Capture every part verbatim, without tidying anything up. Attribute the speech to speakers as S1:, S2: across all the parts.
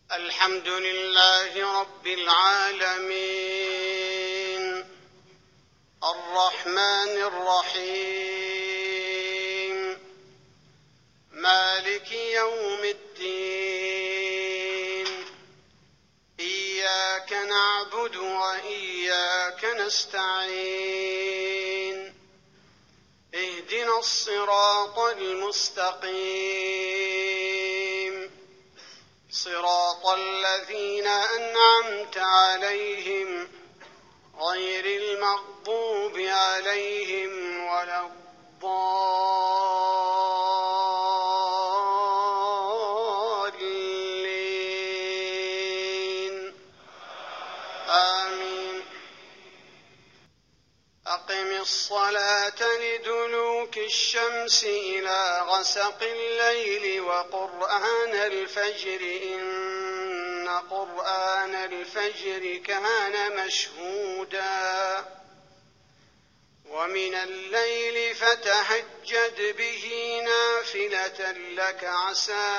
S1: الحمد لله رب العالمين الرحمن الرحيم مالك يوم الدين إياك نعبد وإياك نستعين اهدنا الصراط المستقيم صراط الذين أنعمت عليهم غير المغضوب عليهم ولا الضالين آمين. أقم الصلاة لدلوك الشمس إلى غسق الليل وقرآن الفجر إن قرآن الفجر كان مشهودا ومن الليل فتهجد به نافلة لك عسى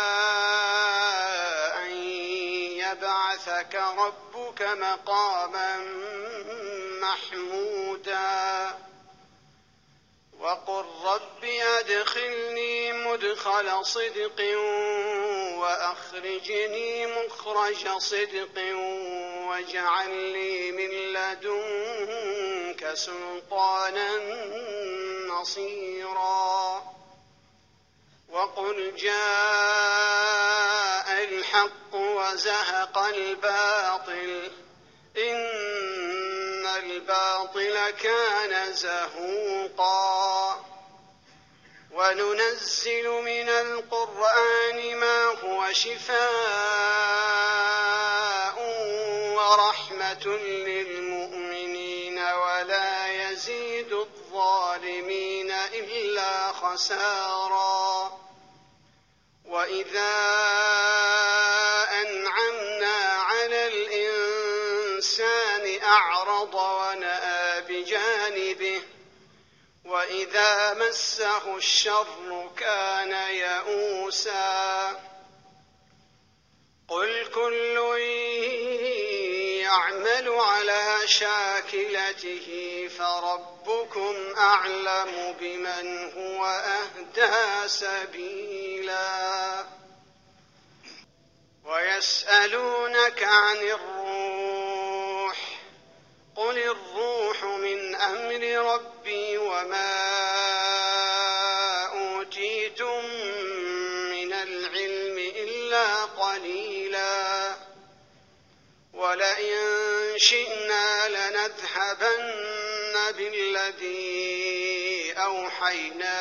S1: أن يبعثك ربك مقاما محمودا وقل رب أدخلني مدخل صدق وأخرجني مخرج صدق واجعل لي من لدنك سلطانا نصيرا وقل جاء الحق وزهق الباطل إن الباطل كان زهوقا وننزل من القرآن ما هو شفاء ورحمة للمؤمنين ولا يزيد الظالمين إلا خسارا وإذا أنعمنا على الإنسان أعرض ونأى بجانبه وإذا مسه الشر كان يئوسا قل كل يعمل على شاكلته فربكم أعلم بمن هو أهدى سبيلا ويسألونك عن الروح قل الروح من أمر ربي وما أوتيتم من العلم إلا قليلا ولئن شئنا لنذهبن بالذي أوحينا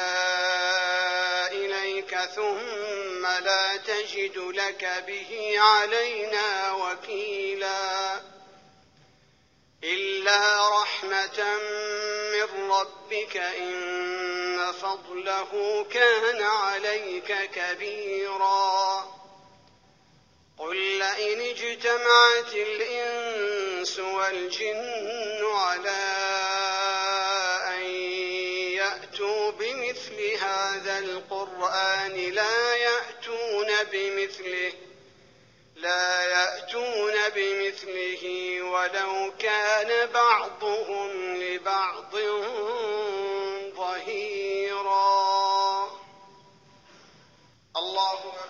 S1: إليك ثم لا تجد لك به علينا وكيلا إلا رحمة من ربك إن فضله كان عليك كبيرا قل لئن اجتمعت الإنس والجن على أن يأتوا بمثل هذا القرآن لا يأتون بمثله لا يأتون بمثله ولو كان بعضهم لبعض ظهيرا. الله